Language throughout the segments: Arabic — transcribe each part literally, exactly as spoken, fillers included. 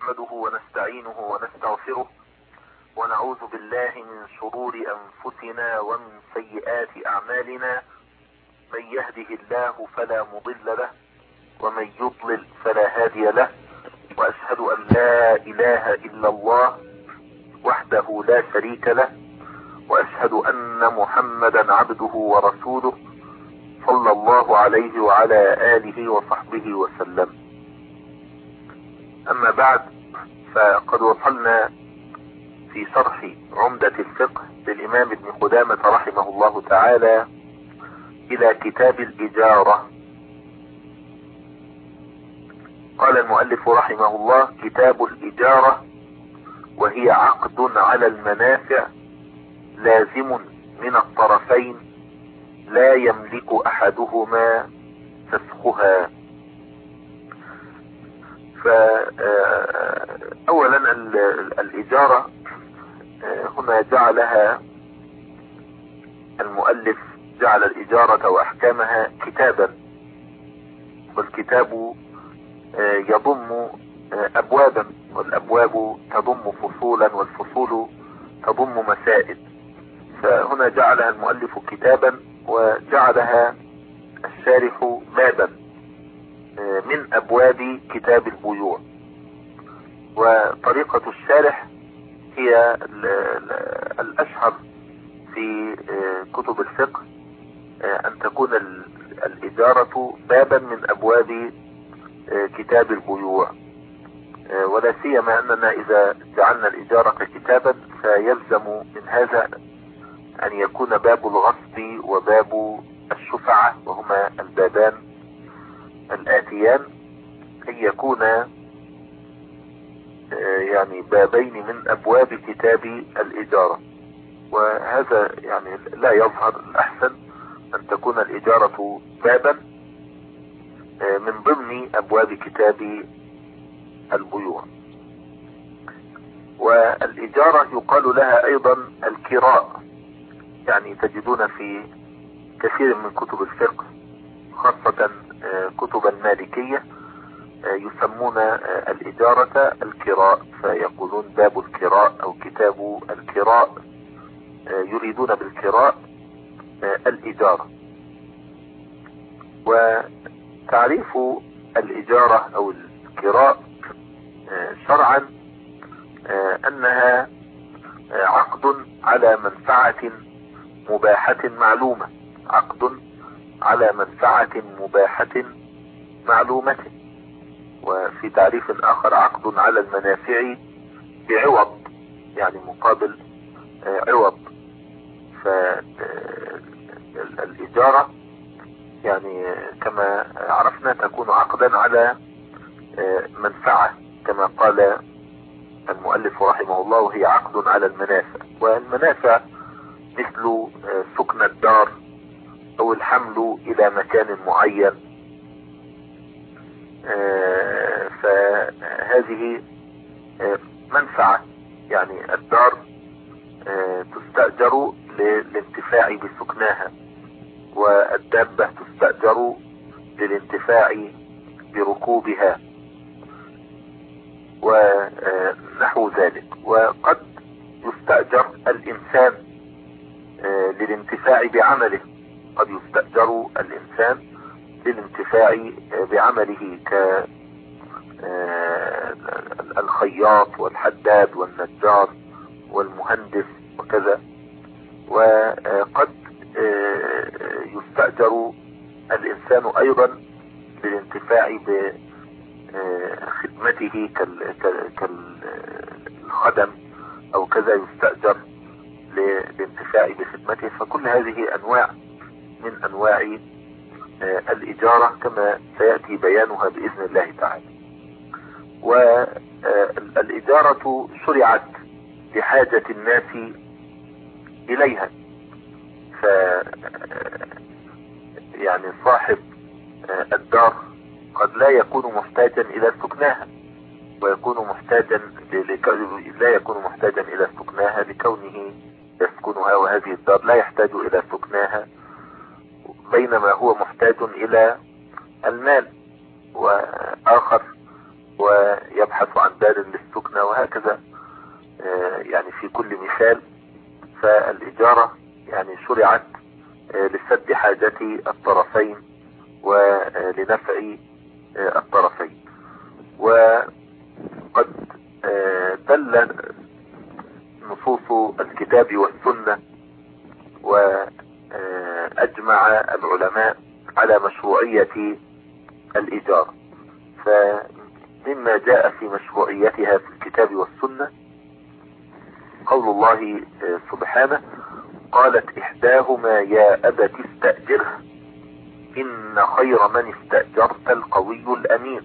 نحمده ونستعينه ونستغفره ونعوذ بالله من شرور أنفسنا ومن سيئات أعمالنا. من يهده الله فلا مضل له ومن يضلل فلا هادي له، وأشهد أن لا إله إلا الله وحده لا شريك له، وأشهد أن محمدا عبده ورسوله صلى الله عليه وعلى آله وصحبه وسلم. أما بعد، فقد وصلنا في شرح عمدة الفقه للإمام ابن قدامة رحمه الله تعالى إلى كتاب الإجارة. قال المؤلف رحمه الله: كتاب الإجارة، وهي عقد على المنافع لازم من الطرفين لا يملك أحدهما فسخها. فأولا الإجارة هنا جعلها المؤلف، جعل الإجارة وأحكامها كتابا، والكتاب يضم أبوابا، والأبواب تضم فصولا، والفصول تضم مسائل. فهنا جعلها المؤلف كتابا، وجعلها الشارح بابا من أبواب كتاب البيوع. وطريقة الشارح هي الأشهر في كتب الفقه، أن تكون الإجارة بابا من أبواب كتاب البيوع، ولا سيما أننا إذا جعلنا الإجارة كتابا فيلزم من هذا أن يكون باب الغصب وباب الشفعة، وهما البابان الآتيان، أن يكونا يعني بابين من أبواب كتاب الإجارة. وهذا يعني لا يظهر. الأحسن أن تكون الإجارة بابا من ضمن أبواب كتاب البيوع. والإجارة يقال لها أيضا الكراء، يعني تجدون في كثير من كتب الفقه خاصة كتب المالكية يسمون الإجارة الكراء، فيقولون باب الكراء أو كتاب الكراء، يريدون بالكراء الإجارة. وتعريف الإجارة أو الكراء شرعا أنها عقد على منفعة مباحة معلومة، عقد على منفعة مباحة معلومة. وفي تعريف آخر: عقد على المنافع بعوض، يعني مقابل عوض. فالإجارة يعني كما عرفنا تكون عقدا على منفعة، كما قال المؤلف رحمه الله: وهي عقد على المنافع. والمنافع مثل سكن الدار أو الحمل إلى مكان معين. فهذه منفعة، يعني الدار تستأجر للانتفاع بسكناها، والدابة تستأجر للانتفاع بركوبها ونحو ذلك. وقد يستأجر الإنسان للانتفاع بعمله، قد يستأجر الإنسان للانتفاع بعمله كالخياط والحداد والنجار والمهندس وكذا. وقد يستأجر الإنسان أيضا للانتفاع بخدمته كالخدم أو كذا، يستأجر للانتفاع بخدمته. فكل هذه أنواع من أنواع الإجارة كما سيأتي بيانها بإذن الله تعالى. والإجارة شرعت لحاجة الناس إليها، ف يعني صاحب الدار قد لا يكون محتاجا إلى سكناها، ويكون محتاجا لا يكون محتاجا إلى سكناها لكونه يسكنها، وهذه الدار لا يحتاج إلى سكناها، بينما هو محتاج إلى المال. وآخر ويبحث عن دار وهكذا يعني في كل مثال. فالإجارة يعني شرعت لسد حاجة الطرفين ولنفع الطرفين. وقد دل نصوص الكتاب والسنة وأجمع العلماء على مشروعية الإجارة. فمما جاء في مشروعيتها في الكتاب والسنة قول الله سبحانه: قالت إحداهما يا أبت استأجره إن خير من استأجرت القوي الأمين.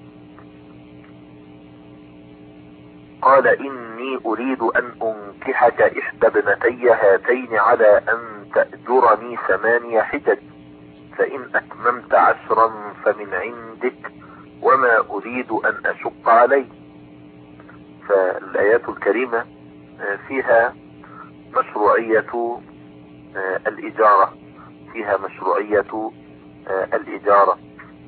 قال إني أريد أن أنكحك إحدى ابنتي هاتين على أن تأجرني ثماني حجج فإن أتممت عشرا فمن عندك وما أريد أن أشق عليك. فالآيات الكريمة فيها مشروعية الإجارة فيها مشروعية الإجارة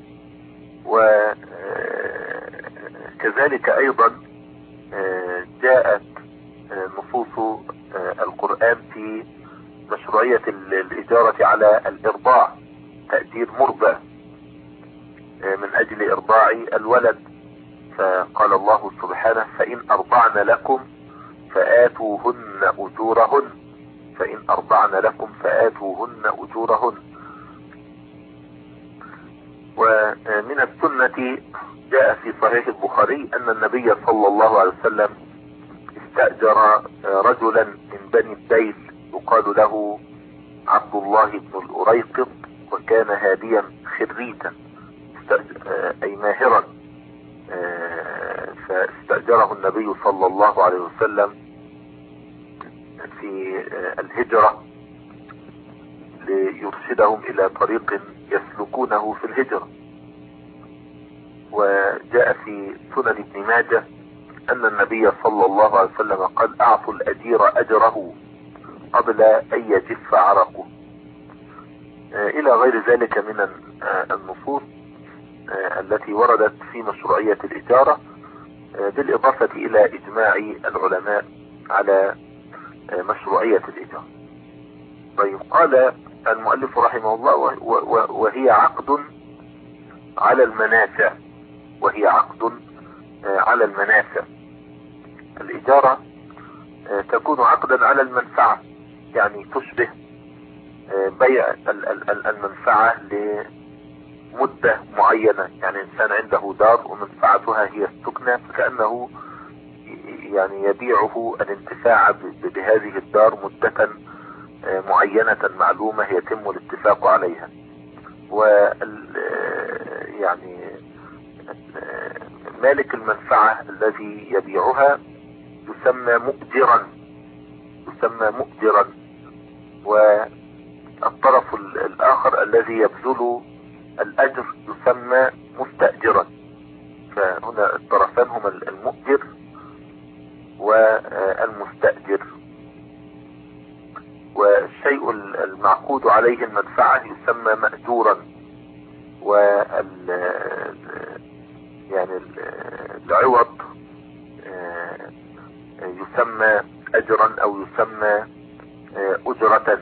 وكذلك أيضا جاءت نصوص القرآن في مشروعية الإجارة على الإرضاع، تأجير مرضع من أجل إرضاع الولد. فقال الله سبحانه: فإن أرضعن لكم فآتوهن أجورهن فإن أرضعن لكم فآتوهن أجورهن. ومن السنة جاء في صحيح البخاري أن النبي صلى الله عليه وسلم استأجر رجلا من بني الديل يقال له عبد الله بن الأريقط، وكان هاديا خريتا أي ماهرا. فاستأجره النبي صلى الله عليه وسلم في الهجرة ليرشدهم إلى طريق يسلكونه في الهجرة. وجاء في سنن ابن ماجه أن النبي صلى الله عليه وسلم قال: أعطوا الأجير أجره قبل أن يجف عرقه، إلى غير ذلك من النصوص التي وردت في مشروعية الإجارة، بالإضافة إلى إجماع العلماء على مشروعية الإجارة. طيب، قال المؤلف رحمه الله: وهي عقد على المنافع وهي عقد على المنافع. الإجارة تكون عقدا على المنفعة، يعني تشبه بيع المنفعة لمدة معينة. يعني إنسان عنده دار ومنفعتها هي السكنة، فكأنه يعني يبيعه الانتفاع بهذه الدار مدة معينة معلومة يتم الاتفاق عليها. و يعني مالك المنفعة الذي يبيعها يسمى مؤجرا يسمى مؤجرا والطرف الآخر الذي يبذل الأجر يسمى مستأجرا. فهنا الطرفان هما المؤجر والمستأجر. والشيء المعقود عليه المنفعة يسمى مأجورا، وال يعني العوض يسمى أجرا أو يسمى أجرة.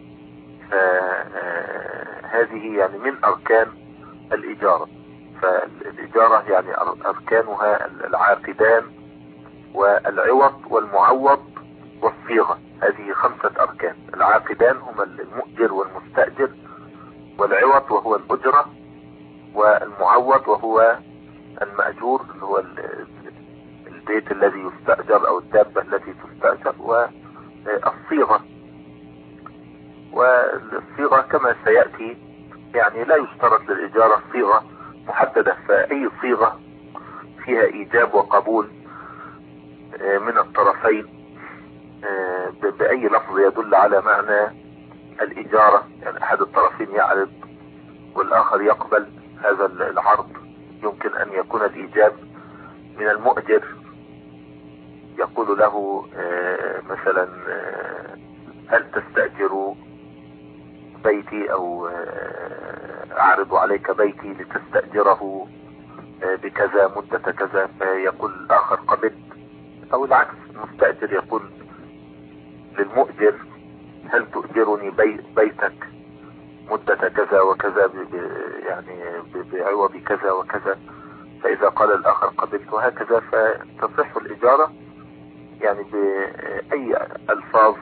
فهذه يعني من أركان الإجارة. فالإجارة يعني أركانها العاقدان والعوض والمعوض والصيغة. هذه خمسة أركان. العاقدان هما المؤجر والمستأجر، والعوض وهو الأجرة، والمعوض وهو المأجور اللي هو البيت الذي يستأجر أو الدابة التي تستأجر، والصيغة. والصيغة كما سيأتي يعني لا يشترط للإجارة صيغة محددة، فأي صيغة فيها إيجاب وقبول من الطرفين بأي لفظ يدل على معنى الإجارة، يعني أحد الطرفين يعرض والآخر يقبل هذا العرض، يمكن أن يكون الإيجاب من المؤجر، يقول له مثلا: هل تستأجر بيتي أو أعرض عليك بيتي لتستأجره بكذا مدة كذا، فيقول الآخر: قبلت او العكس، المستأجر يقول للمؤجر هل تؤجرني بي بيتك مدة كذا وكذا يعني بعوض كذا وكذا، فإذا قال الآخر قبلت وهكذا، فتصح الإجارة يعني بأي ألفاظ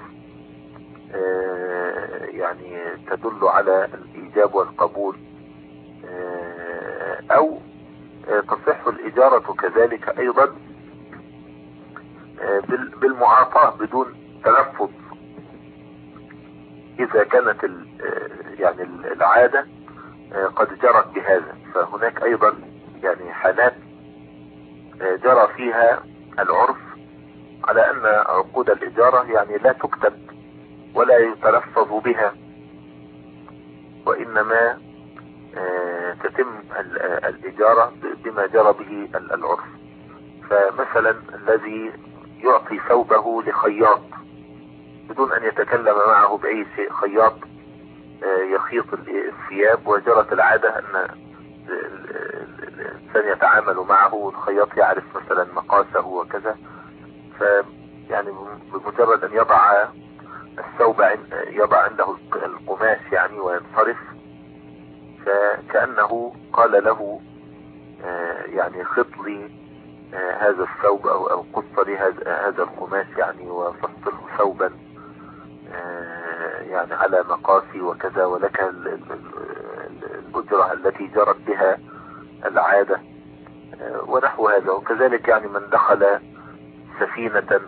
يعني تدل على الإيجاب والقبول، أو تصح الإجارة كذلك أيضا بالمعاطاة بدون تلفظ، إذا كانت يعني العادة قد جرت بهذا. فهناك أيضا يعني حالات جرى فيها العرف على أن عقود الإجارة يعني لا تكتب ولا يتلفظ بها، وإنما تتم الإجارة بما جرى به العرف. فمثلا الذي يعطي ثوبه لخياط بدون أن يتكلم معه بأي شيء، خياط يخيط الثياب، وجرت العادة أن الإنسان يتعامل معه والخياط يعرف مثلا مقاسه وكذا، فيعني بمجرد أن يضع الثوب يضع عنده القماش يعني وينصرف، فكأنه قال له يعني خط لي هذا الثوب أو أو قص لي هذا القماش يعني وفصله ثوبا يعني على مقاسي وكذا، ولك الأجرة التي جرت بها العادة ونحو هذا. وكذلك يعني من دخل سفينة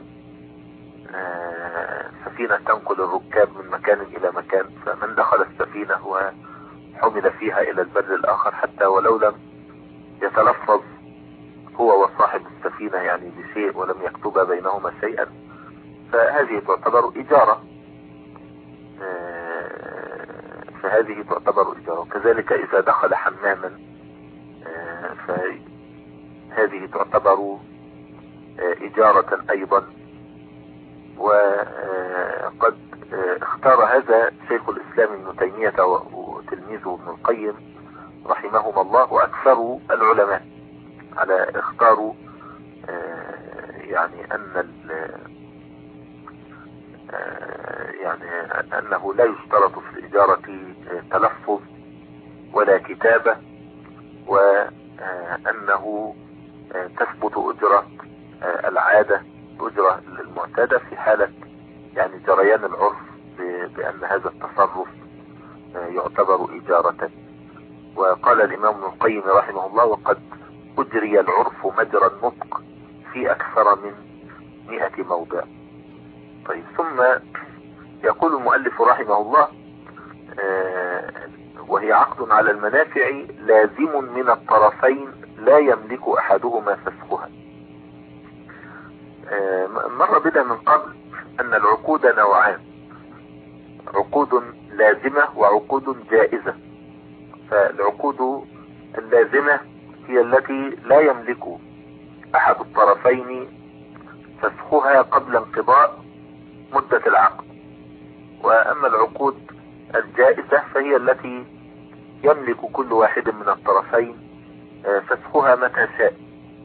سفينة تنقل الركاب من مكان إلى مكان، فمن دخل السفينة وحمل فيها إلى البر الآخر حتى ولو لم يتلفظ هو وصاحب السفينة يعني بشيء ولم يكتب بينهما شيئا، فهذه تعتبر إجارة فهذه تعتبر إجارة. وكذلك إذا دخل حماما فهذه تعتبر إجارة أيضا. وقد اختار هذا شيخ الإسلام ابن تيمية وتلميذه ابن القيم رحمهما الله وأكثر العلماء على اختاروا يعني أن يعني أنه لا يشترط في الإجارة تلفظ ولا كتابة، وأنه تثبت أجرة العادة أجرة المعتادة في حالة يعني جريان العرف بأن هذا التصرف يعتبر إجارة. وقال الإمام ابن القيم رحمه الله وقد أجري العرف مجرى النطق في أكثر من مئة موضع. طيب، ثم يقول المؤلف رحمه الله وهي عقد على المنافع لازم من الطرفين لا يملك أحدهما فسخها. مر بنا من قبل أن العقود نوعان، عقود لازمة وعقود جائزة. فالعقود اللازمة هي التي لا يملك أحد الطرفين فسخها قبل انقضاء مدة العقد، وأما العقود الجائزة فهي التي يملك كل واحد من الطرفين فسخها متى شاء.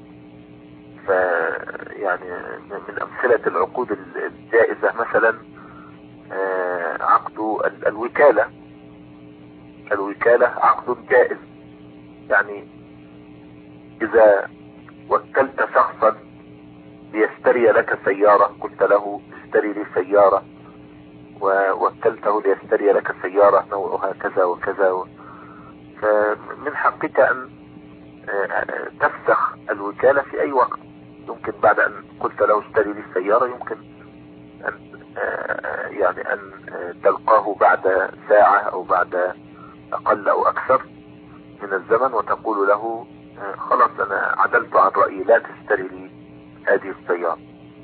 فيعني من أمثلة العقود الجائزة مثلا عقد الوكالة. الوكالة عقد جائز، يعني إذا وكلت شخصا ليشتري لك سيارة، قلت له اشتري لي سيارة، ووكلته ليشتري لك سيارة نوعها كذا وكذا، فمن حقك أن تفسخ الوكالة في أي وقت. يمكن بعد أن قلت له اشتري لي السيارة يمكن أن يعني أن تلقاه بعد ساعة أو بعد أقل أو أكثر من الزمن وتقول له خلاص أنا عدلت عن رأيي لا تشتري لي هذه السيارة.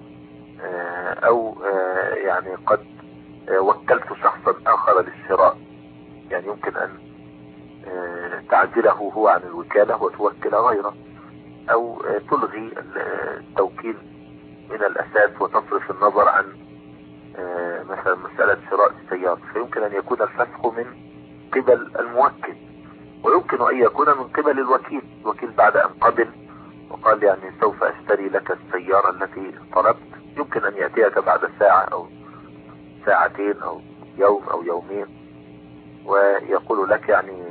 أو يعني قد وكلت شخصا آخر للشراء، يعني يمكن أن تعزله هو عن الوكالة وتوكل غيره، أو تلغي التوكيل من الأساس وتصرف النظر عن مثلا مسألة شراء السيارة. فيمكن أن يكون الفسخ من قبل الموكل، ويمكن أن يكون من قبل الوكيل. الوكيل بعد أن قبل وقال يعني سوف اشتري لك السيارة التي طلبت، يمكن ان يأتيك بعد ساعة او ساعتين او يوم او يومين، ويقول لك يعني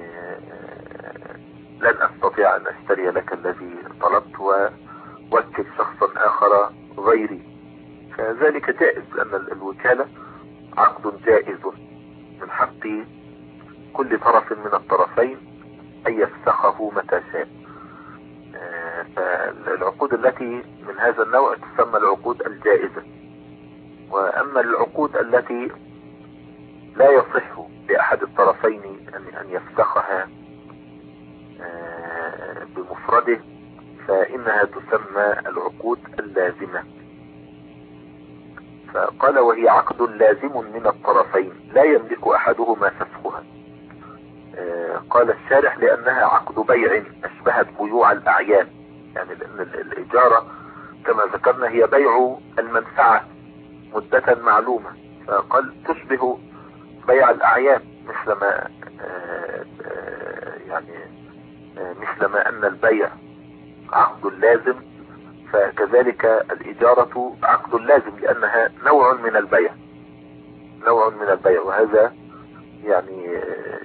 لن استطيع ان اشتري لك الذي طلبت ووكل شخصا اخر غيري. فذلك جائز، لان الوكالة عقد جائز من حق كل طرف من الطرفين ان يفسخه متى شاء. فالعقود التي من هذا النوع تسمى العقود الجائزة. واما العقود التي لا يصح لأحد الطرفين أن يفسخها بمفرده فإنها تسمى العقود اللازمة. فقال وهي عقد لازم من الطرفين لا يملك أحدهما فسخها. قال الشارح لأنها عقد بيع أشبهت بيوع الأعيان، يعني لأن الإجارة كما ذكرنا هي بيع المنفعة مدة معلومة، فقال تشبه بيع الأعيان مثل ما يعني مثل ما أن البيع عقد لازم، فكذلك الإجارة عقد لازم لأنها نوع من البيع نوع من البيع وهذا يعني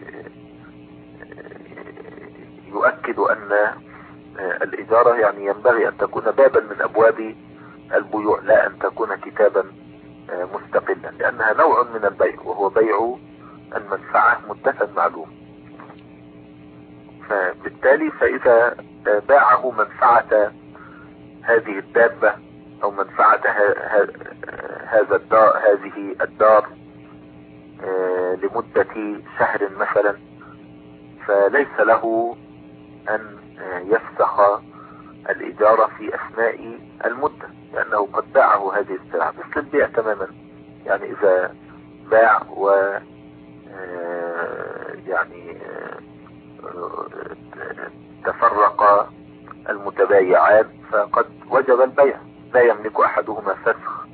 يؤكد أن الإجارة يعني ينبغي أن تكون بابا من أبواب البيوع لا أن تكون كتابا مستقلا، لأنها نوع من البيع وهو بيع المنفعة مدة معلوم. فبالتالي فإذا باعه منفعة هذه الدابة أو منفعة هذا الدار هذه الدار لمدة شهر مثلا، فليس له أن يفسخ الإجارة في أثناء المدة، لأنه قد باعه هذه السلعة مثل البيع تماما. يعني إذا باع و يعني تفرق المتبايعان فقد وجب البيع، لا يملك أحدهما فسخ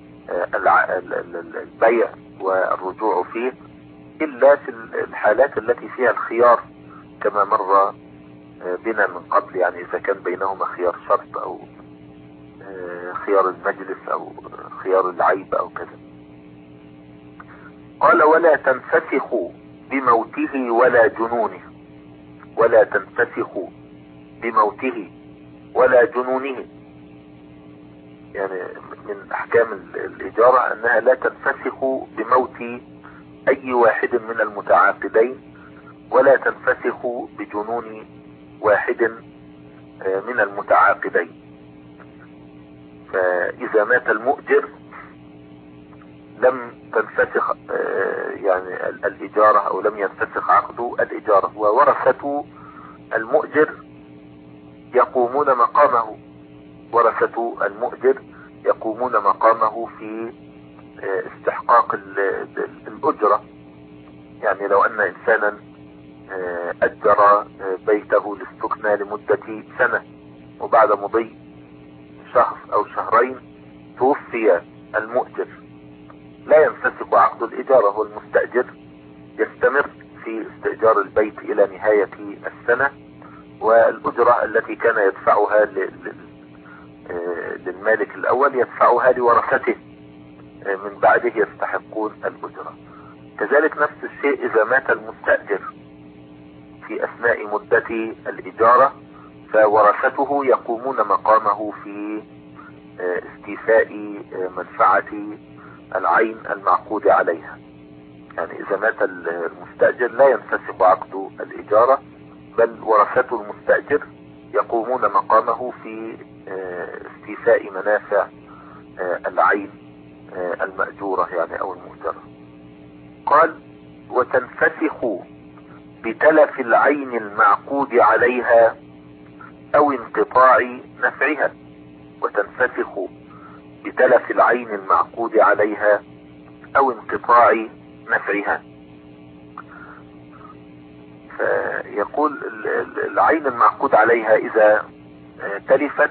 البيع والرجوع فيه إلا في الحالات التي فيها الخيار كما مر بنا من قبل، يعني إذا كان بينهما خيار شرط أو خيار المجلس أو خيار العيب أو كذا. قال ولا تنفسخ بموته ولا جنونه، ولا تنفسخ بموته ولا جنونه، يعني من أحكام الإجارة أنها لا تنفسخ بموت أي واحد من المتعاقدين ولا تنفسخ بجنون واحد من المتعاقدين. فإذا مات المؤجر لم تنفسخ يعني الإجارة أو لم ينفسخ عقد الإجارة، وورثة المؤجر يقومون مقامه ورثة المؤجر يقومون مقامه في استحقاق الأجرة. يعني لو أن إنسانا أجر بيته للسكنى لمدة سنة وبعد مضي شهر أو شهرين توفي المؤجر لا ينفسخ عقد الإجارة، والمستأجر يستمر في استئجار البيت إلى نهاية السنة، والأجرة التي كان يدفعها للمالك الأول يدفعها لورثته من بعده يستحقون الأجرة. كذلك نفس الشيء إذا مات المستأجر في أثناء مدة الإجارة فورثته يقومون مقامه في استيفاء منفعة العين المعقود عليها. يعني إذا مات المستأجر لا ينفسخ عقد الإجارة، بل ورثة المستأجر يقومون مقامه في استيفاء منافع العين المأجورة يعني أو المؤجرة. قال وتنفسخ بتلف العين المعقود عليها أو انقطاع نفعها، وتنفسخ بتلف العين المعقود عليها أو انقطاع نفعها. فيقول العين المعقود عليها إذا تلفت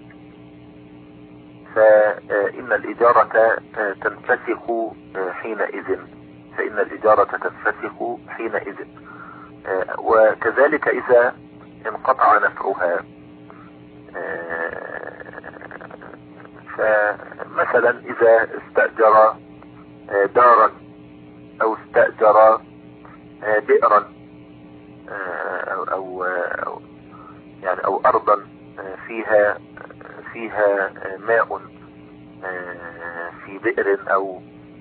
فإن الإجارة تنفسخ حينئذ فإن الإجارة تنفسخ حينئذ وكذلك إذا انقطع نفعها فمثلا اذا استأجر دارا او استأجر بئرا او او يعني او ارضا فيها فيها ماء في بئر او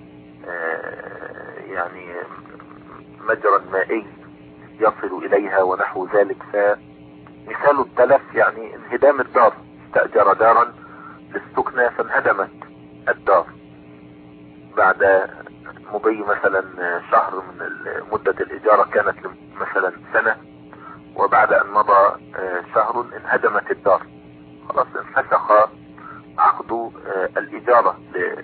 يعني مجرى مائي يصل اليها ونحو ذلك. فمثال التلف يعني انهدام الدار، استأجر دارا للسكنى فانهدمت الدار بعد مضي مثلا شهر من مدة الإجارة، كانت مثلا سنة، وبعد أن مضى شهر انهدمت الدار، خلاص انفسخ عقد الإجارة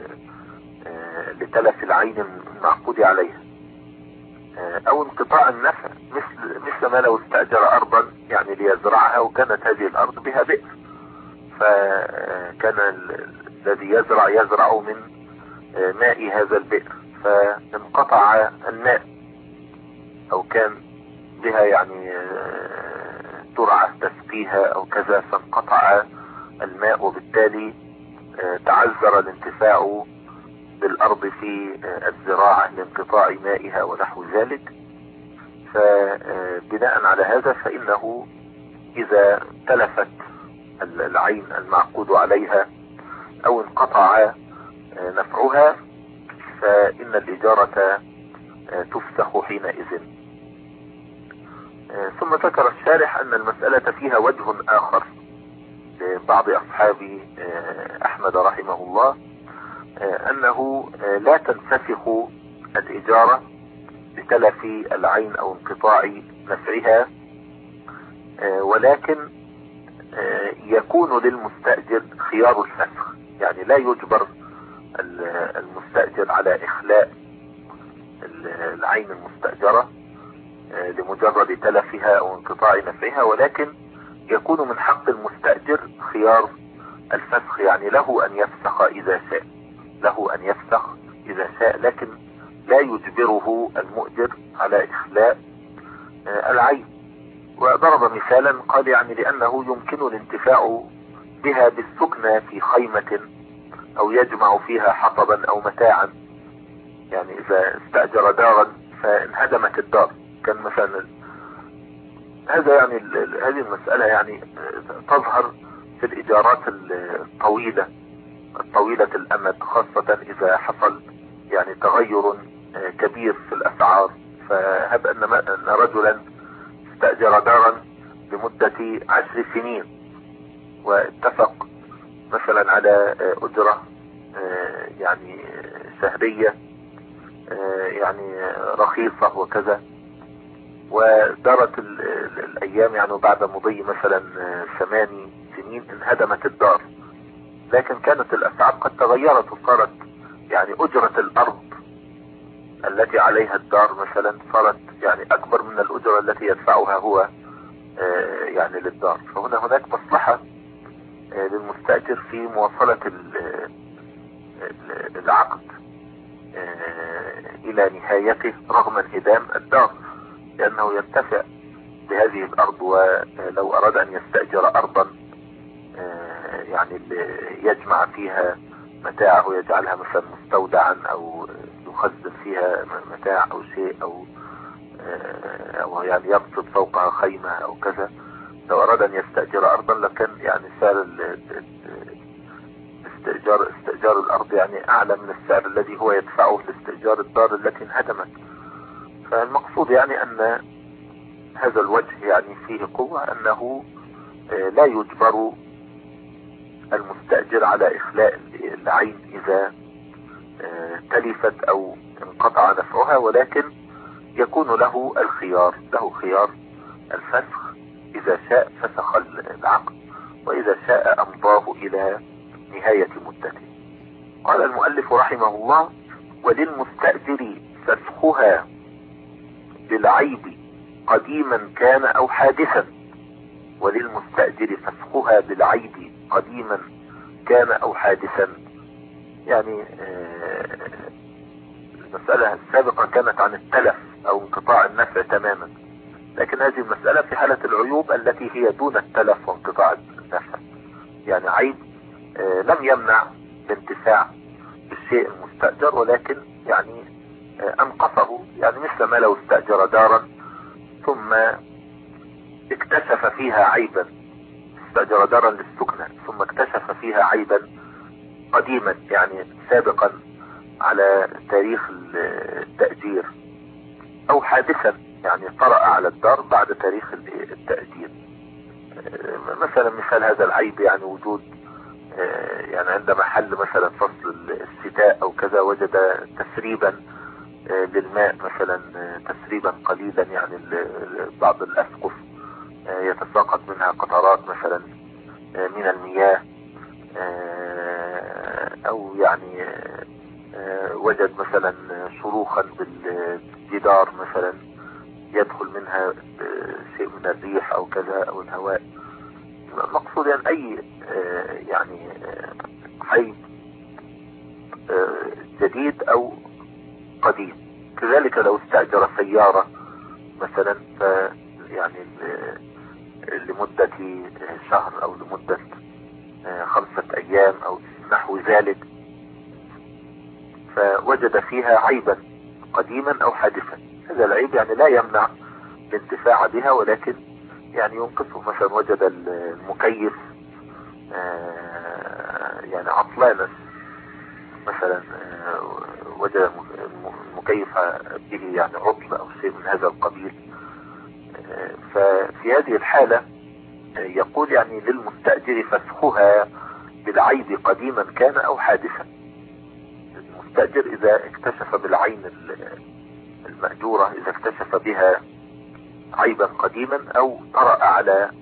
لتلف العين المعقود عليها. أو انقطاع النفع، مثل مثل ما لو استأجر أرضا يعني ليزرعها، وكانت هذه الأرض بها بئر، فكان الذي يزرع يزرع من ماء هذا البئر، فانقطع الماء، او كان بها يعني ترعى تسقيها او كذا، فانقطع الماء، وبالتالي تعذر الانتفاع بالارض في الزراعة لانقطاع مائها ونحو ذلك. فبناء على هذا فانه اذا تلفت العين المعقود عليها او انقطع نفعها فإن الإجارة تفسخ حينئذ. ثم ذكر الشارح أن المسألة فيها وجه آخر لبعض أصحاب أحمد رحمه الله، أنه لا تنفسخ الإجارة بتلف العين أو انقطاع نفعها، ولكن يكون للمستأجر خيار الفسخ، يعني لا يجبر المستأجر على إخلاء العين المستأجرة لمجرد تلفها أو انقطاع نفعها، ولكن يكون من حق المستأجر خيار الفسخ، يعني له أن يفسخ إذا شاء، له أن يفسخ إذا شاء، لكن لا يجبره المؤجر على إخلاء العين. وضرب مثالا قال يعني لأنه يمكن الانتفاع بها بالسكنى في خيمة او يجمع فيها حطبا او متاعا، يعني اذا استأجر دارا فانهدمت الدار، كان مثلا هذا يعني هذه المسألة يعني تظهر في الايجارات الطويلة الطويلة الامد، خاصة اذا حصل يعني تغير كبير في الاسعار. فهب ان ان رجلا استأجر دارا لمدة عشر سنين واتفق مثلا على اجرة يعني شهرية يعني رخيصة وكذا، ودارت الايام يعني بعد مضي مثلا ثماني سنين انهدمت الدار، لكن كانت الاسعار قد تغيرت وصارت يعني اجرة الارض التي عليها الدار مثلا صارت يعني اكبر من الاجرة التي يدفعها هو يعني للدار. فهنا هناك مصلحة للمستأجر في مواصلة العقد الى نهايته رغم انهدام الدار، لانه ينتفع بهذه الارض، ولو اراد ان يستأجر ارضا يعني يجمع فيها متاعه ويجعلها مثلا مستودعا او يخزن فيها متاع او شيء او او يعني يبسط فوقها خيمة او كذا، لو اراد ان يستأجر ارضا لكان يعني سعر استئجار استئجار الارض يعني اعلى من السعر الذي هو يدفعه لاستئجار الدار التي انهدمت. فالمقصود يعني ان هذا الوجه يعني فيه قوة، انه لا يجبر المستأجر على اخلاء العين اذا تلفت او انقطع نفعها، ولكن يكون له الخيار له خيار الفسخ، اذا شاء فسخ العقد واذا شاء امضاه الى نهاية مدته. قال المؤلف رحمه الله: وللمستأجر فسخها بالعيب قديما كان او حادثا. وللمستأجر فسخها بالعيب قديما كان او حادثا، يعني المسألة السابقة كانت عن التلف او انقطاع النفع تماما، لكن هذه المسألة في حالة العيوب التي هي دون التلف وانقطاع النفع، يعني عيب لم يمنع الانتفاع بالشيء المستأجر، ولكن يعني انقصه، يعني مثل ما لو استأجر دارا ثم اكتشف فيها عيبا، استأجر دارا للسكنة ثم اكتشف فيها عيبا قديما يعني سابقا على تاريخ التأجير، او حادثا يعني طرأ على الدار بعد تاريخ التأجير. مثلا مثال هذا العيب يعني وجود يعني عندما حل مثلا فصل الشتاء او كذا وجد تسريبا للماء، مثلا تسريبا قليلا، يعني بعض الاسقف يتساقط منها قطرات مثلا من المياه، او يعني وجد مثلا شروخا بالجدار مثلا يدخل منها شيء من الريح او كذا او الهواء. مقصود يعني اي يعني عيب جديد او قديم. كذلك لو استأجر سيارة مثلا ف يعني لمدة شهر او لمدة خمسة ايام او نحو ذلك، فوجد فيها عيبا قديما او حادثا، هذا العيب يعني لا يمنع الانتفاع بها، ولكن يعني ينقصه. مثلا وجد المكيف يعني عطلانا، مثلا وجد المكيف به يعني عطل او شيء من هذا القبيل، ففي هذه الحالة يقول يعني للمستأجر فسخها بالعيب قديما كان او حادثا. المستأجر اذا اكتشف بالعين المأجورة، اذا اكتشف بها عيبا قديما او طرأ على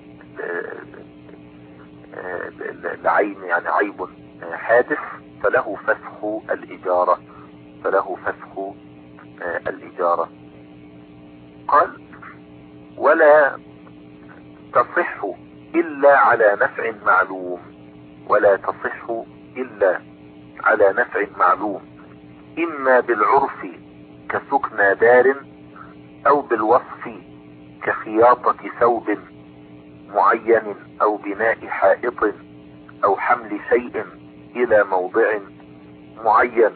العين يعني عيب حادث، فله فسخ الإجارة، فله فسخ الإجارة. قال ولا تصح إلا على نفع معلوم، ولا تصح إلا على نفع معلوم، إما بالعرف كسكنى دار، أو بالوصف كخياطة ثوب معين، أو بناء حائط، أو حمل شيء إلى موضع معين،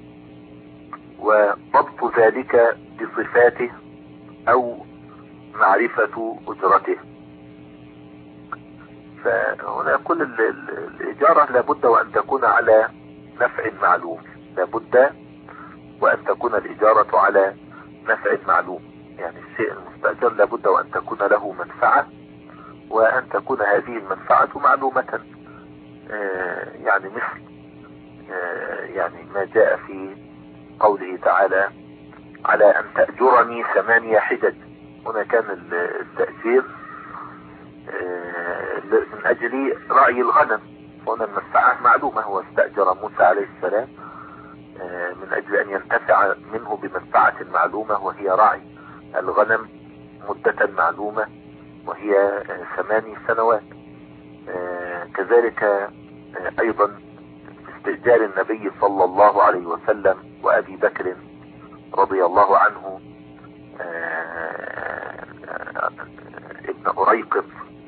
وضبط ذلك بصفاته أو معرفة أجرته. فهنا كل الإجارة لابد وأن تكون على نفع معلوم، لابد وأن تكون الإجارة على نفع معلوم، يعني الشيء المستأجر لابد وأن تكون له منفعة، وأن تكون هذه المنفعة معلومة، يعني مثل يعني ما جاء في قوله تعالى على أن تأجرني ثمانية حجج. هنا كان التأجير من أجل رعي الغنم، هنا المنفعة معلومة، هو استأجر موسى عليه السلام من أجل أن ينتفع منه بمنفعة معلومة، وهي رعي الغنم مدة معلومة وهي ثماني سنوات. كذلك أيضا استئجار النبي صلى الله عليه وسلم وأبي بكر رضي الله عنه ابن أريقط،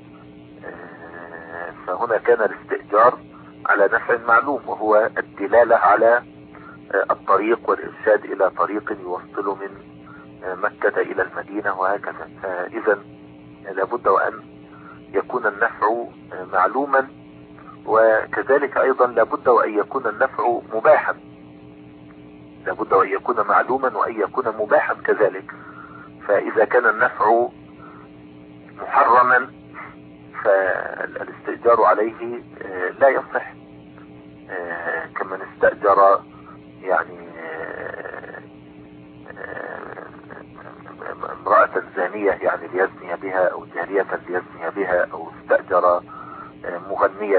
فهنا كان الاستئجار على نفع معلوم، وهو الدلالة على الطريق والإرشاد إلى طريق يوصل من مكة إلى المدينة وهكذا. فإذا لابد وأن يكون النفع معلوما، وكذلك أيضا لابد وأن يكون النفع مباحا، لابد وأن يكون معلوما وأن يكون مباحا كذلك. فإذا كان النفع محرما فالاستئجار عليه لا يصح، كمن استأجر يعني امرأة زانية يعني ليزني بها، او جارية ليزني بها، او استأجر مغنية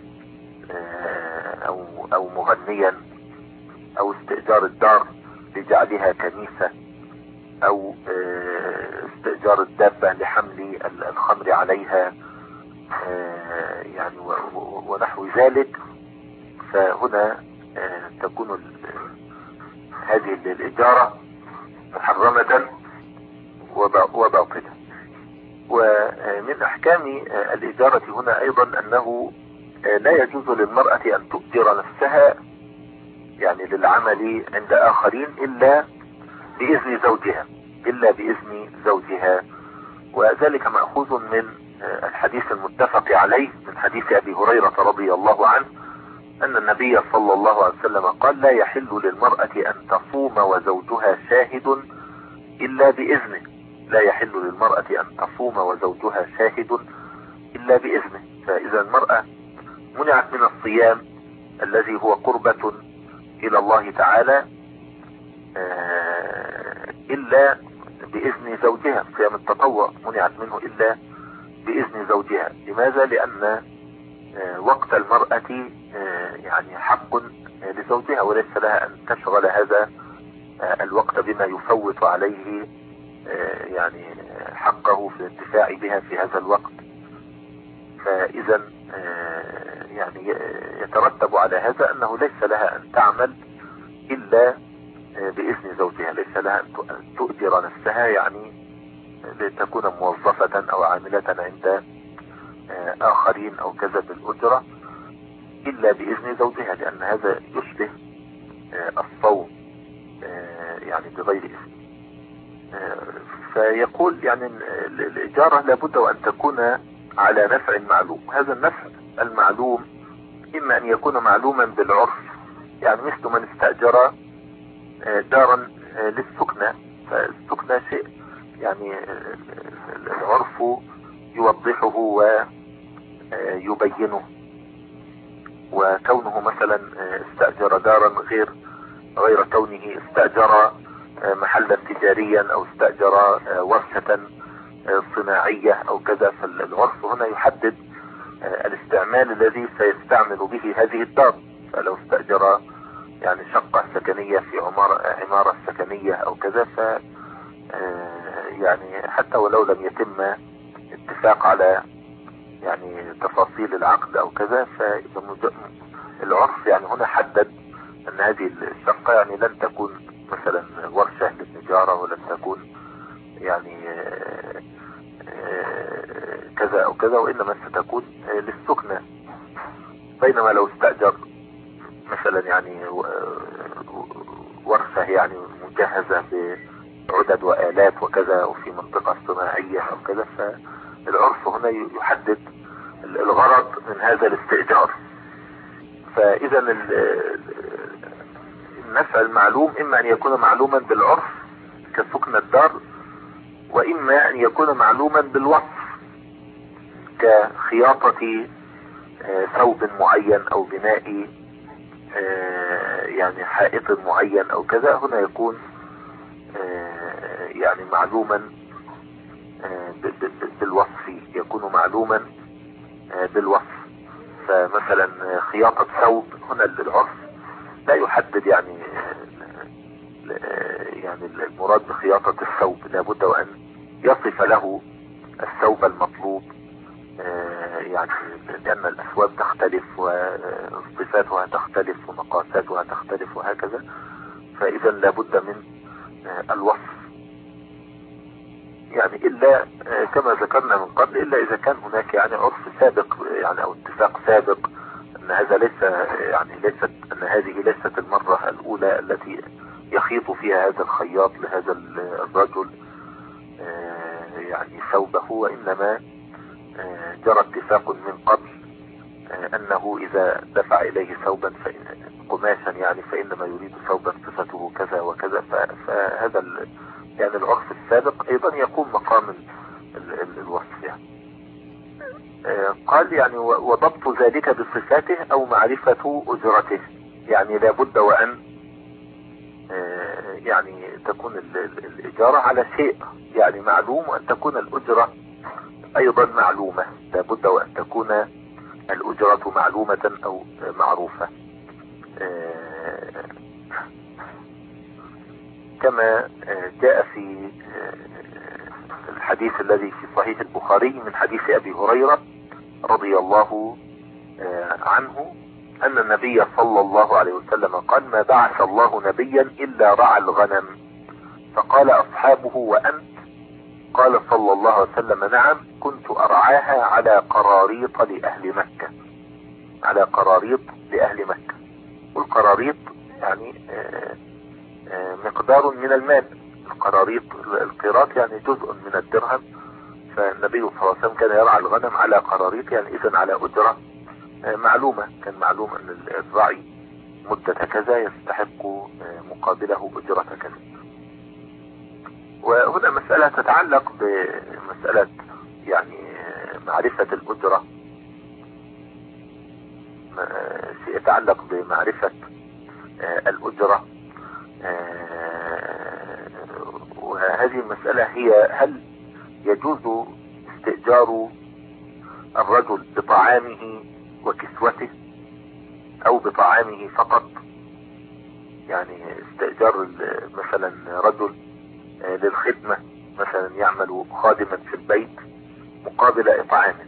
او او مغنيا، او استئجار الدار لجعلها كنيسة، او استئجار الدابة لحمل الخمر عليها يعني ونحو ذلك. فهنا تكون هذه الإجارة محرمة وباطلة. ومن أحكام الإجارة هنا أيضا أنه لا يجوز للمرأة ان تؤجر نفسها يعني للعمل عند اخرين الا باذن زوجها الا باذن زوجها. وذلك مأخوذ من الحديث المتفق عليه من حديث ابي هريرة رضي الله عنه ان النبي صلى الله عليه وسلم قال: لا يحل للمرأة ان تصوم وزوجها شاهد الا باذنه. لا يحل للمرأة ان تصوم وزوجها شاهد الا باذنه. فاذا المرأة منعت من الصيام الذي هو قربة الى الله تعالى الا باذن زوجها. صيام التطوع منعت منه الا باذن زوجها. لماذا؟ لان وقت المرأة يعني حق لزوجها، وليس لها ان تشغل هذا الوقت بما يفوت عليه يعني حقه في الانتفاع بها في هذا الوقت. فاذا يعني يترتب على هذا انه ليس لها ان تعمل الا باذن زوجها. ليس لها ان تؤجر نفسها يعني لتكون موظفة او عاملة عند اخرين او كذا بالاجرة الا باذن زوجها، لان هذا يشبه الصوم يعني بغير اذن. فيقول يعني الاجارة لابد وان تكون على نفع معلوم. هذا النفع المعلوم اما ان يكون معلوما بالعرف، يعني مثل من استأجر دارا للسكنة، فالسكنة شيء يعني العرف يوضحه ويبينه. وكونه مثلا استأجر دارا غير غير كونه استأجر محلا تجاريا او استأجر ورشة صناعية او كذا، فالعرف هنا يحدد الاستعمال الذي سيستعمل به هذه الدار. فلو استأجر يعني شقة سكنية في عمارة, عمارة سكنية او كذا، ف يعني حتى ولو لم يتم اتفاق على يعني تفاصيل العقد او كذا، فالعرف يعني هنا حدد ان هذه الشقة يعني لن تكون مثلا ورشة للتجارة، ولن تكون يعني كذا او كذا، وانما ستكون للسكنة. بينما لو استأجر مثلا يعني ورشة يعني مجهزة بعدد وآلات وكذا وفي منطقة صناعية او كذا، فالعرف هنا يحدد الغرض من هذا الاستئجار. فاذا النفع المعلوم اما ان يكون معلوما بالعرف كسكن الدار، واما ان يكون معلوما بالوصف كخياطة ثوب معين او بناء يعني حائط معين او كذا. هنا يكون يعني معلوما بالوصف، يكون معلوما بالوصف. فمثلا خياطة ثوب هنا العرف لا يحدد يعني يعني المراد بخياطة الثوب، لابد وان يصف له الثوب المطلوب، يعني لان الاثواب تختلف وصفاتها تختلف ومقاساتها تختلف وهكذا. فاذا لابد من الوصف، يعني الا كما ذكرنا من قبل، الا اذا كان هناك يعني عرف سابق يعني او اتفاق سابق ان هذا ليس يعني ليست ان هذه ليست المرة الاولى التي يخيط فيها هذا الخياط لهذا الرجل يعني ثوبه، وانما جرى اتفاق من قبل انه اذا دفع اليه ثوبا فإن قماشا يعني فانما يريد ثوبا صفته كذا وكذا. فهذا يعني العرف السابق ايضا يقوم مقام الوصف يعني. قال يعني وضبط ذلك بصفاته او معرفة اجرته، يعني لابد وان يعني تكون الاجارة على شيء يعني معلوم، وان تكون الاجرة ايضا معلومة. لابد وان تكون الاجرة معلومة او معروفة، كما جاء في الحديث الذي في صحيح البخاري من حديث ابي هريرة رضي الله عنه ان النبي صلى الله عليه وسلم قال: ما بعث الله نبيا الا رعى الغنم. فقال اصحابه: وانت؟ قال صلى الله عليه وسلم: نعم، كنت ارعاها على قراريط لاهل مكة. على قراريط لأهل مكة. والقراريط يعني مقدار من المال. القراريط القيراط يعني جزء من الدرهم، فالنبي صلى الله عليه وسلم كان يرعى الغنم على قراريط، يعني إذن على أجرة معلومة. كان معلوم أن الراعي مدة كذا يستحق مقابله أجرة كذا. وهنا مسألة تتعلق بمسألة يعني معرفة الأجرة، يتعلق بمعرفة الأجرة. وهذه المسألة هي هل يجوز استئجار الرجل بطعامه وكسوته أو بطعامه فقط؟ يعني استئجار مثلا رجل للخدمة، مثلا يعمل خادما في البيت مقابل إطعامه،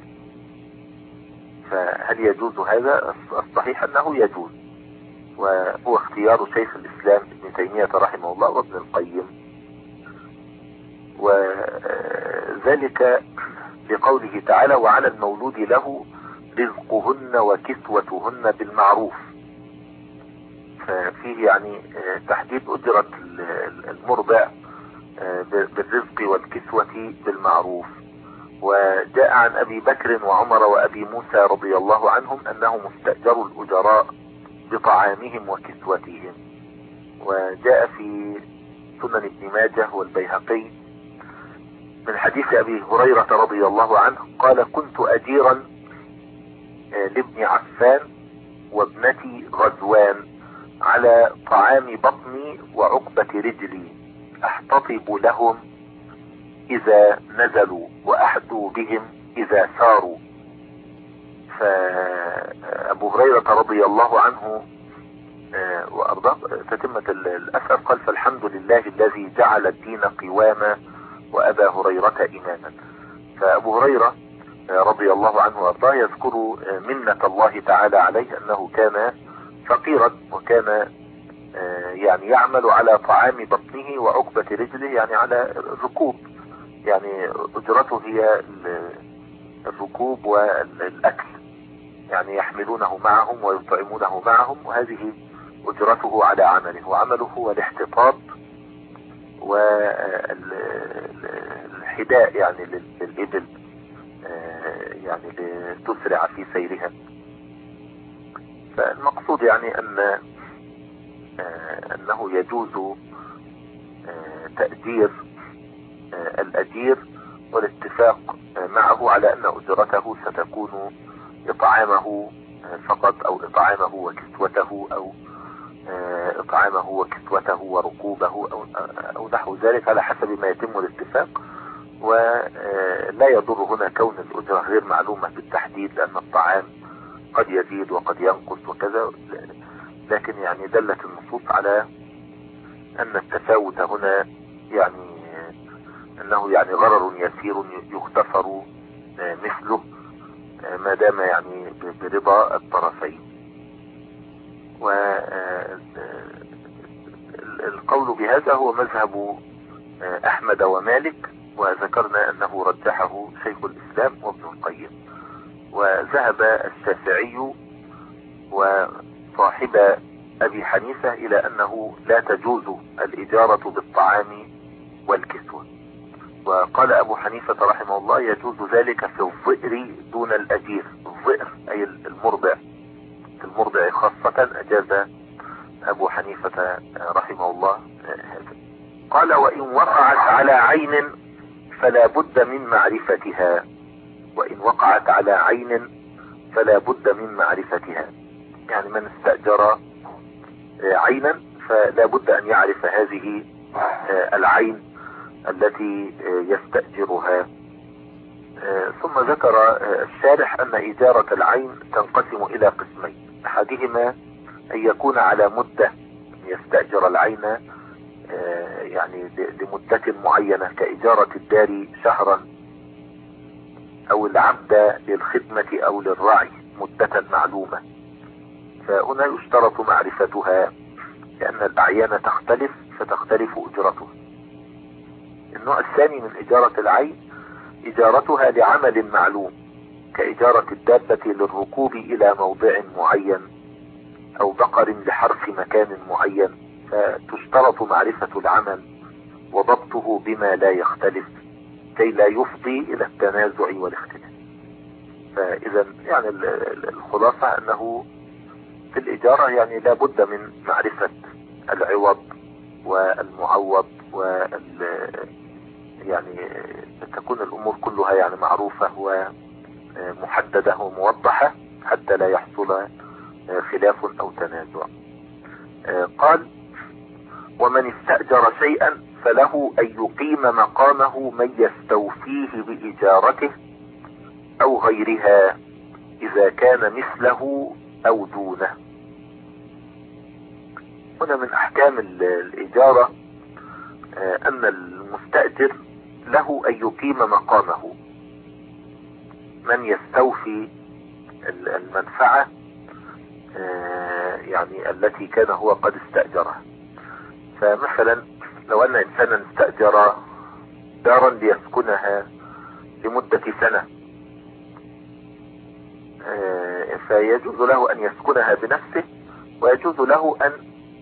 فهل يجوز هذا؟ الصحيح أنه يجوز، وهو اختيار شيخ الإسلام ابن تيمية رحمه الله وابن القيم، وذلك لقوله تعالى: وعلى المولود له رزقهن وكسوتهن بالمعروف. ففيه يعني تحديد أجرة المرضع بالرزق والكسوة بالمعروف. وجاء عن أبي بكر وعمر وأبي موسى رضي الله عنهم أنهم استأجروا الأجراء بطعامهم وكسوتهم. وجاء في سنن ابن ماجه والبيهقي من حديث أبي هريرة رضي الله عنه قال: كنت أجيرا لابن عفان وابنتي غزوان على طعام بطني وعقبة رجلي، أحتطب لهم إذا نزلوا وأحدو بهم إذا ساروا. فأبو هريرة رضي الله عنه وأرضاه تتمة الأثر قال: فالحمد لله الذي جعل الدين قواما وأبا هريرة إماما. فأبو هريرة رضي الله عنه وأرضاه يذكر منة الله تعالى عليه أنه كان فقيرا، وكان يعني يعمل على طعام بطنه وعقبة رجله، يعني على الركوب، يعني أجرته هي الركوب والأكل، يعني يحملونه معهم ويطعمونه معهم، وهذه أجرته على عمله. وعمله هو الاحتطاب والحداء يعني للإبل، يعني لتسرع في سيرها. فالمقصود يعني أن أنه يجوز تأجير الأجير والاتفاق معه على أن أجرته ستكون إطعامه فقط، أو إطعامه وكسوته، أو إطعامه وكسوته وركوبه، أو, أو نحو ذلك على حسب ما يتم الاتفاق. ولا يضر هنا كون الأجرة غير معلومة بالتحديد، لأن الطعام قد يزيد وقد ينقص وكذا، لكن يعني دلت النصوص على أن التفاوت هنا يعني أنه يعني غرر يسير يغتفر مثله ما دام يعني برضا الطرفين. والقول بهذا هو مذهب أحمد ومالك، وذكرنا أنه رجحه شيخ الإسلام وابن القيم. وذهب الشافعي وصاحب أبي حنيفة إلى أنه لا تجوز الإجارة بالطعام والكسوة. وقال أبو حنيفة رحمه الله: يجوز ذلك في الظئر دون الأجير. الظئر أي المرضع، المرضع خاصة أجاز أبو حنيفة رحمه الله هذا. قال: وإن وقعت على عين فلا بد من معرفتها. وإن وقعت على عين فلا بد من معرفتها، يعني من استأجر عينا فلا بد أن يعرف هذه العين التي يستأجرها. ثم ذكر الشارح أن إجارة العين تنقسم إلى قسمين: أحدهما أن يكون على مدة، يستأجر العين يعني لمدة معينة كإجارة الدار شهرا، أو العبد للخدمة أو للرعي مدة معلومة. فهنا يشترط معرفتها، لأن الأعيان تختلف فتختلف أجرتها. النوع الثاني من إجارة العين إجارتها لعمل معلوم، كإجارة الدابة للركوب إلى موضع معين أو بقر لحرث مكان معين، فتشترط معرفة العمل وضبطه بما لا يختلف كي لا يفضي إلى التنازع والاختلاف. فإذا يعني الخلاصة أنه في الإجارة يعني لا بد من معرفة العوض والمعوض، وال يعني تكون الأمور كلها يعني معروفة ومحددة وموضحة حتى لا يحصل خلاف أو تنازع. قال: ومن استأجر شيئا فله أن يقيم مقامه من يستوفيه بإجارته أو غيرها إذا كان مثله أو دونه. هنا من أحكام الإجارة أن المستأجر له أن يقيم مقامه من يستوفي المنفعة يعني التي كان هو قد استأجرها. فمثلا لو أن إنسانا استأجر دارا ليسكنها لمدة سنة، فيجوز له أن يسكنها بنفسه، ويجوز له أن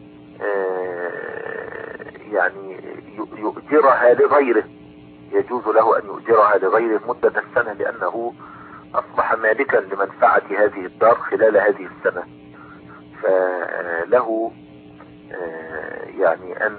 يعني يؤجرها لغيره، يجوز له أن يؤجرها لغيره مدة السنة، لأنه أصبح مالكا لمنفعة هذه الدار خلال هذه السنة، فله يعني أن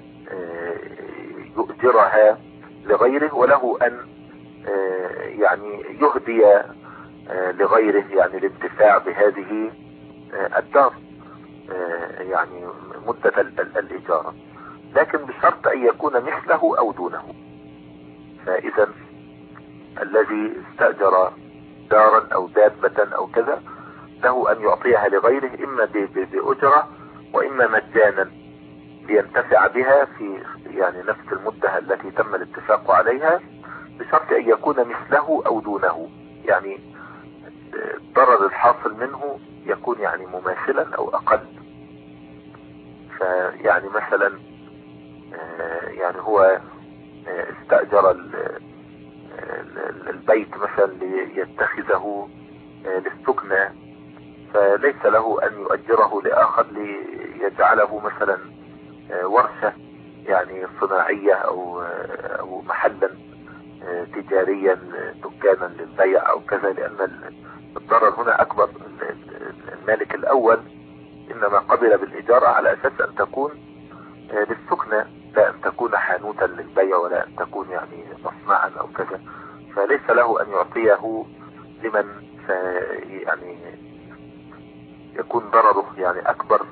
يؤجرها لغيره، وله أن يعني يهدي لغيره يعني الانتفاع بهذه الدار يعني مدة الإجارة، لكن بشرط أن يكون مثله أو دونه. فإذا الذي استأجر دارا أو دابة أو كذا له أن يعطيها لغيره إما بأجرة وإما مجانا لينتفع بها في يعني نفس المدة التي تم الاتفاق عليها، بشرط أن يكون مثله أو دونه، يعني الضرر الحاصل منه يكون يعني مماثلا أو أقل. فيعني مثلا يعني هو استأجر البيت مثلا ليتخذه للسكنى، فليس له أن يؤجره لآخر ليجعله مثلا ورشة يعني صناعية أو أو محلا تجاريا دكانا للبيع أو كذا، لأن الضرر هنا أكبر. المالك الأول إنما قبل بالإجارة على أساس أن تكون للسكنى، لا أن تكون حانوتا للبيع ولا أن تكون يعني مصنعا أو كذا، فليس له أن يعطيه لمن يعني يكون ضرره يعني أكبر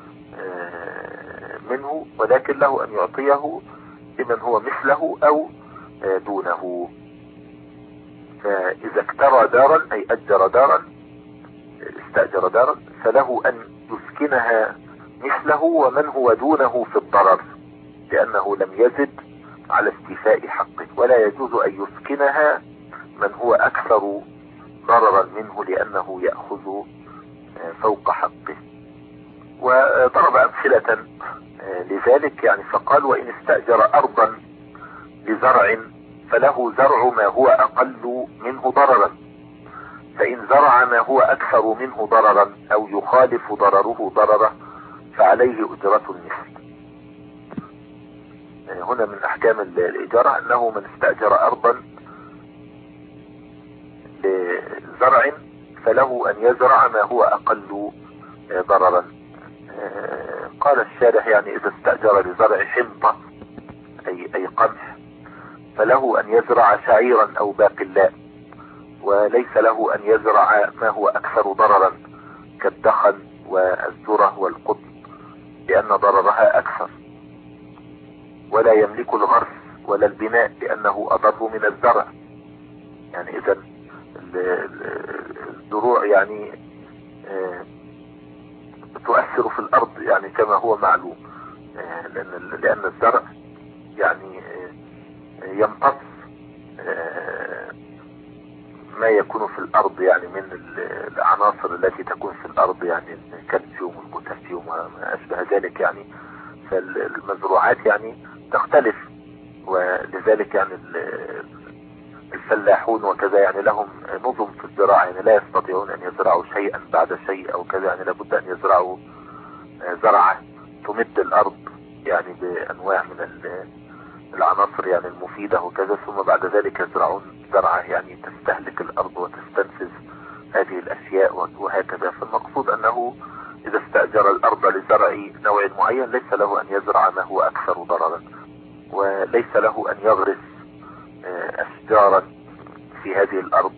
منه، ولكن له أن يعطيه لمن هو مثله أو دونه. فإذا اكترى دارا أي أجر دارا استأجر دارا فله أن يسكنها مثله ومن هو دونه في الضرر، لأنه لم يزد على استيفاء حقه، ولا يجوز أن يسكنها من هو أكثر ضررا منه لأنه يأخذ فوق حقه. وضرب أمثلة لذلك يعني فقال: وإن استأجر أرضا لزرع فله زرع ما هو أقل منه ضررا، فإن زرع ما هو أكثر منه ضررا أو يخالف ضرره ضرره فعليه أجرة المثل. هنا من أحكام الإجارة أنه من استأجر أرضا لزرع فله أن يزرع ما هو أقل ضررا. قال الشارح يعني إذا استأجر لزرع حنطة أي, أي قمح فله أن يزرع شعيرا أو باقلاء، وليس له أن يزرع ما هو أكثر ضررا كالدخن والذرة والقطن لأن ضررها أكثر، ولا يملك الغرس ولا البناء لأنه أضر من الزرع. يعني إذا الزروع يعني تؤثر في الأرض يعني كما هو معلوم، لأن, لأن الزرع يعني يمتص ما يكون في الأرض يعني من العناصر التي تكون في الأرض، يعني الكالسيوم والبوتاسيوم وما أشبه ذلك. يعني فالمزروعات يعني تختلف، ولذلك يعني الفلاحون وكذا يعني لهم نظم في الزراعة، يعني لا يستطيعون أن يزرعوا شيئا بعد شيء أو كذا، يعني لابد أن يزرعوا زرعة تمد الأرض يعني بأنواع من العناصر يعني المفيدة وكذا، ثم بعد ذلك يزرعون زرعة يعني تستهلك الأرض وتستنفذ هذه الأشياء وهكذا. فالمقصود أنه إذا استأجر الأرض لزرع نوع معين ليس له أن يزرع ما هو أكثر ضررا، وليس له أن يغرس أشجارا في هذه الأرض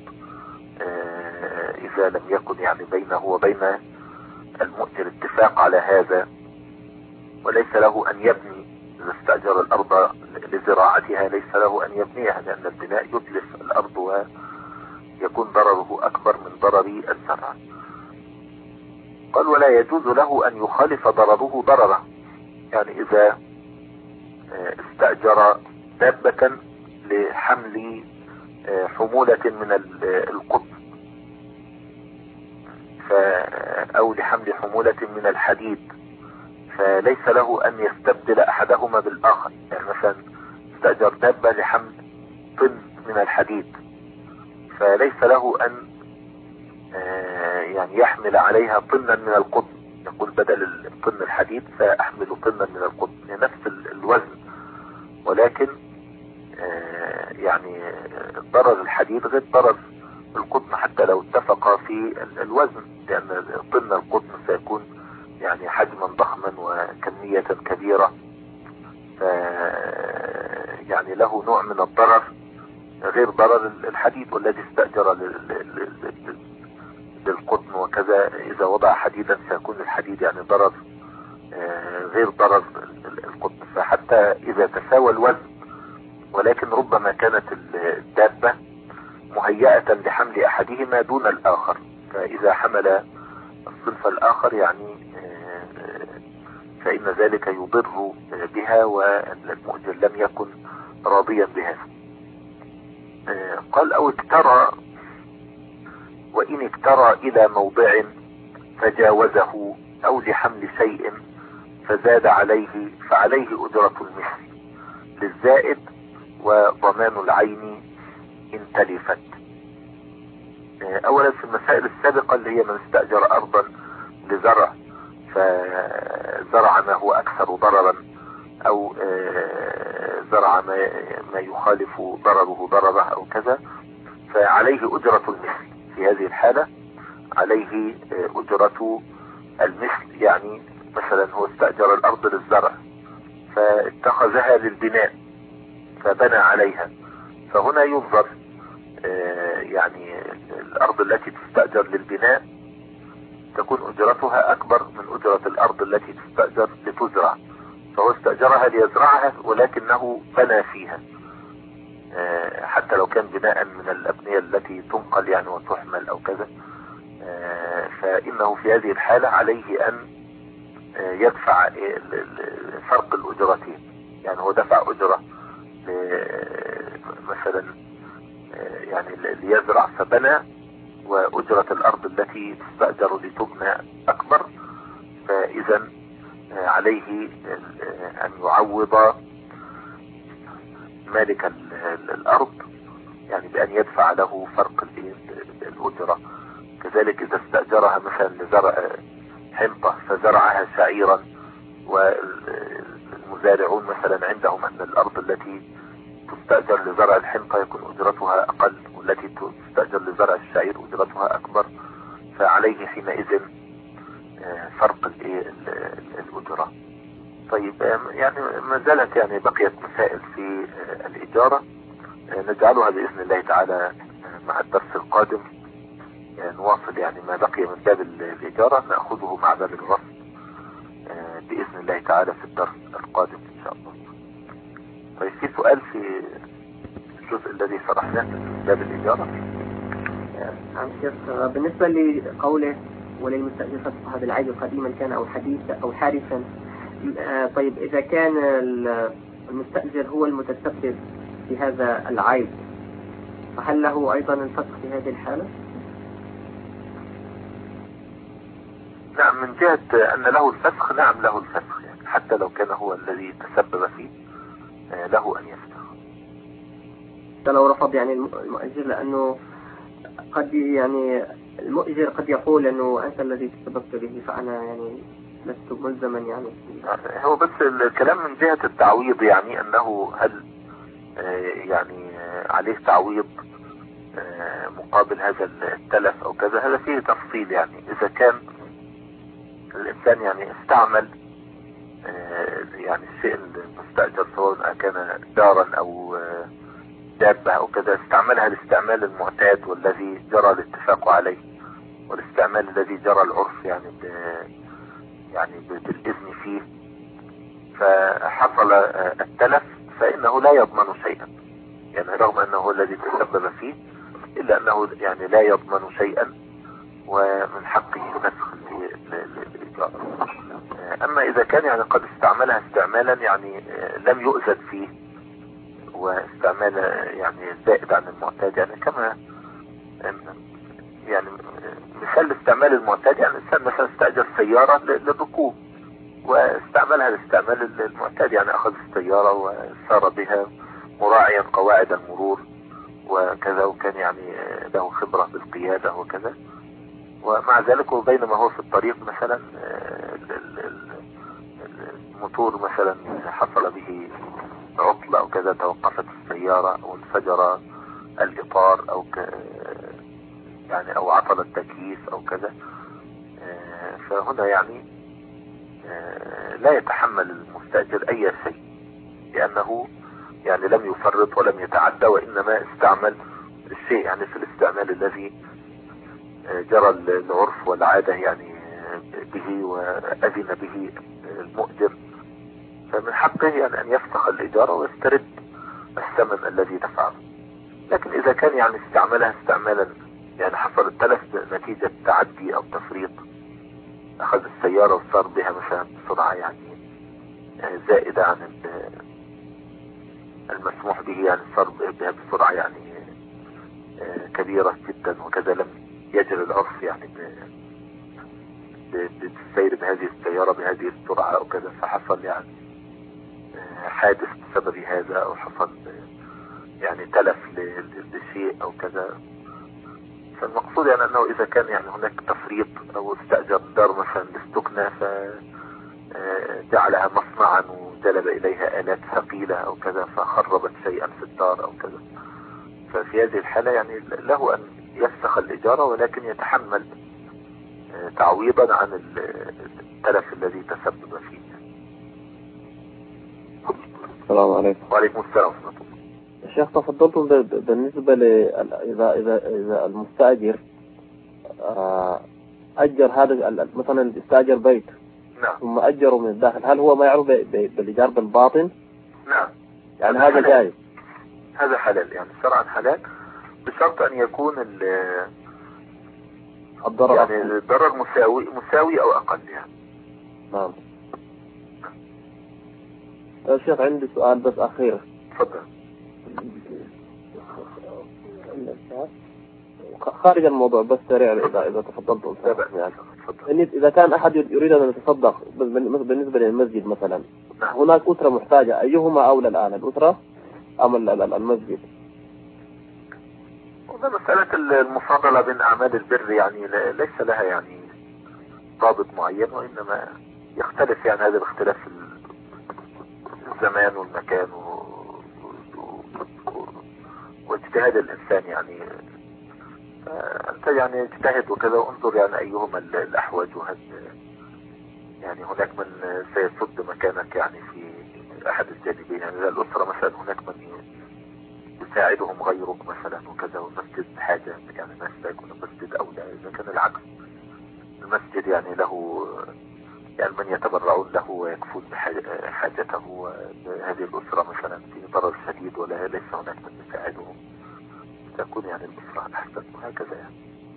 إذا لم يكن يعني بينه وبين المؤجر اتفاق على هذا، وليس له أن يبني إذا استأجر الأرض لزراعتها ليس له أن يبنيها، لأن البناء يتلف الأرض ويكون ضرره أكبر من ضرر الزرع. قال ولا يجوز له أن يخالف ضرره ضرره، يعني إذا استأجر دابة لحمل حمولة من القطن أو لحمل حمولة من الحديد، فليس له أن يستبدل أحدهما بالآخر. يعني مثلا استأجر دابة لحمل طن من الحديد، فليس له أن يعني يحمل عليها طنا من القطن، يقول بدل طن الحديد سأحمل طنا من القطن، يعني نفس الوزن، ولكن يعني ضرر الحديد غير ضرر القطن حتى لو اتفق في الوزن، لأن طن القطن سيكون يعني حجما ضخما وكمية كبيرة، يعني له نوع من الضرر غير ضرر الحديد. والذي استأجر للقطن وكذا إذا وضع حديدا سيكون الحديد يعني ضرر غير ضرر القطن. فحتى إذا تساوى الوزن، ولكن ربما كانت الدابة مهيئة لحمل أحدهما دون الآخر، فإذا حمل الصنف الآخر يعني فإن ذلك يضر بها والمؤجر لم يكن راضيا بها. قال أو اكترى، وإن اكترى إلى موضع فجاوزه أو لحمل شيء فزاد عليه فعليه أجرة المثل للزائد وضمان العين إن تلفت. أولا في المسائل السابقة اللي هي من استأجر أرضا لزرع فزرع ما هو أكثر ضررا أو زرع ما يخالف ضرره ضرره أو كذا، فعليه أجرة المثل. في هذه الحالة عليه أجرة المثل، يعني مثلا هو استأجر الأرض للزرع فاتخذها للبناء فبنى عليها، فهنا ينظر يعني الأرض التي تستأجر للبناء تكون أجرتها أكبر من أجرة الأرض التي تستأجر لتزرع، فهو استأجرها ليزرعها ولكنه بنى فيها حتى لو كان بناء من الأبنية التي تنقل يعني وتحمل أو كذا، فإنه في هذه الحالة عليه أن يدفع فرق الأجرتين. يعني هو دفع أجرة مثلا يعني ليزرع فبنى، وأجرة الأرض التي تستأجر لتبنى أكبر، فإذا عليه أن يعوض مالك الأرض يعني بأن يدفع له فرق الأجرة. كذلك إذا استأجرها مثلا لزرع حنطة فزرعها شعيرا، والمزارعون مثلا عندهم أن الأرض التي تستأجر لزرع الحنطة يكون أجرتها أقل، والتي تستأجر لزرع الشعير أجرتها أكبر، فعليه حينئذ فرق الأجرة. طيب يعني ما زالت يعني بقيت مسائل في الإجارة نجعلها بإذن الله تعالى مع الدرس القادم، يعني نواصل يعني ما بقي من باب الإجارة نأخذه مع باب الرصد بإذن الله تعالى في الدرس القادم إن شاء الله. طيب في سؤال في الجزء الذي شرحناه في باب الإجارة. عم شيخ بالنسبة لقوله وللمستأجر فسخها بالعيب قديما كان أو حديثا أو حادثا، طيب إذا كان المستأجر هو المتسبب في هذا العيب فهل له أيضا الفسخ في هذه الحالة؟ نعم، من جهة أن له الفسخ نعم له الفسخ، يعني حتى لو كان هو الذي تسبب فيه له أن يفسخ. لو رفض يعني المؤجر، لأنه قد يعني المؤجر قد يقول أنه أنت الذي تسببت به فأنا يعني لست ملزما يعني. هو بس الكلام من جهة التعويض، يعني أنه هل يعني عليه تعويض مقابل هذا التلف أو كذا، هذا فيه تفصيل. يعني إذا كان الإنسان يعني استعمل يعني الشيء المستأجر سواء كان دارا أو دابة أو كذا، استعملها الاستعمال المعتاد والذي جرى الاتفاق عليه والاستعمال الذي جرى العرف يعني ب يعني بالإذن فيه، فحصل التلف فإنه لا يضمن شيئا، يعني رغم أنه الذي تسبب فيه إلا أنه يعني لا يضمن شيئا ومن حقه نسخ الإيجار. أما إذا كان يعني قد استعملها استعمالا يعني لم يؤذن فيه واستعمال يعني زائد عن المعتاد، يعني كما يعني مثال الاستعمال المعتاد، يعني الإنسان مثلا استأجر سيارة للركوب واستعملها الاستعمال المعتاد، يعني أخذ السيارة وسار بها مراعيا قواعد المرور وكذا، وكان يعني له خبرة بالقيادة وكذا، ومع ذلك وبينما هو في الطريق مثلا الموتور مثلا حصل به عطلة أو كذا، توقفت السيارة أو انفجر الإطار أو ك يعني أو عطل التكييف أو كذا، فهنا يعني لا يتحمل المستأجر أي شيء، لأنه يعني لم يفرط ولم يتعدى، وإنما استعمل الشيء يعني في الاستعمال الذي جرى العرف والعادة يعني به وأذن به المؤجر، فمن حقه يعني أن يفسخ الإجارة ويسترد الثمن الذي دفعه. لكن إذا كان يعني استعملها استعمالا يعني حصل التلف نتيجة تعدي أو تفريط، أخذ السيارة وصار بها مثلا بسرعة يعني زائدة عن المسموح به، يعني صار بها بسرعة يعني كبيرة جدا وكذا، لم يجري العرف يعني بالسير بهذه السيارة بهذه السرعة أو كذا، فحصل يعني حادث بسبب هذا أو حصل يعني تلف لشيء أو كذا. فالمقصود يعني أنه إذا كان يعني هناك تفريط أو استأجر دار مثلا للسكنة فجعلها مصنعا وجلب إليها آلات ثقيلة أو كذا فخربت شيئا في الدار أو كذا، ففي هذه الحالة يعني له أن يفسخ الإجارة، ولكن يتحمل تعويضا عن التلف الذي تسبب فيه. السلام عليكم. وعليكم السلام ورحمة الله. الشيخ تفضلتم بالنسبة ل إذا إذا إذا المستأجر أجر هذا مثلا استأجر بيت، نعم، ثم أجره من الداخل، هل هو ما يعرف بالإيجار بالباطن؟ نعم، يعني هذا جائز؟ هذا حلال، يعني شرعا حلال، بشرط أن يكون الضرر يعني الضرر مساوي مساوي أو أقل يعني. نعم. يا شيخ عندي سؤال بس أخير. تفضل. خارج الموضوع بس سريع إذا إذا تفضلتم. يعني إن إذا كان أحد يريد أن يتصدق بالنسبة للمسجد مثلا، نعم، هناك أسرة محتاجة، أيهما أولى الآن، الأسرة أم المسجد؟ مسألة المفاضلة بين أعمال البر يعني ليس لها يعني ضابط معين، وإنما يختلف يعني هذا الاختلاف في الزمان والمكان و... و... واجتهاد الإنسان يعني. أنت يعني اجتهد وكذا وانظر يعني أيهما الأحوج، وهل يعني هناك من سيصد مكانك يعني في أحد الجانبين، يعني إذا الأسرة مثلا هناك من يساعدهم غيرك مثلا وكذا، والمسجد بحاجة يعني الناس لا يكون المسجد أولى. إذا كان العكس المسجد يعني له يعني من يتبرعون له ويكفون بحاجته، وهذه الأسرة مثلا في ضرر شديد ولا ليس هناك من يساعدهم، تكون يعني الأسرة الأحسن، وهكذا يعني.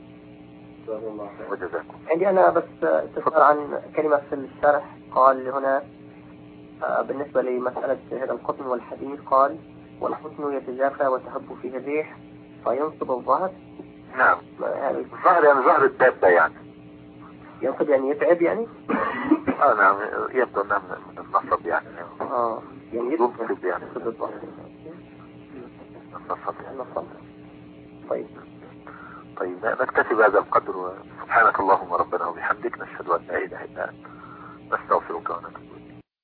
وجزاكم. عندي أنا بس استفسار عن كلمة في الشرح، قال هنا بالنسبة لمسألة هذا القطن والحديد، قال والقطن يتجافى وتهب فيه الريح فينصب الظهر. نعم، يعني الظهر يعني ظهر الدابة يعني ينصب يعني يتعب يعني. اه نعم، يبدو انها من النصب يعني. اه يعني ينصب يعني. طيب طيب نكتفي بهذا القدر، سبحانك اللهم ربنا وبحمدك، نشهد أن لا إله إلا أنت، نستغفرك ونتوب إليك.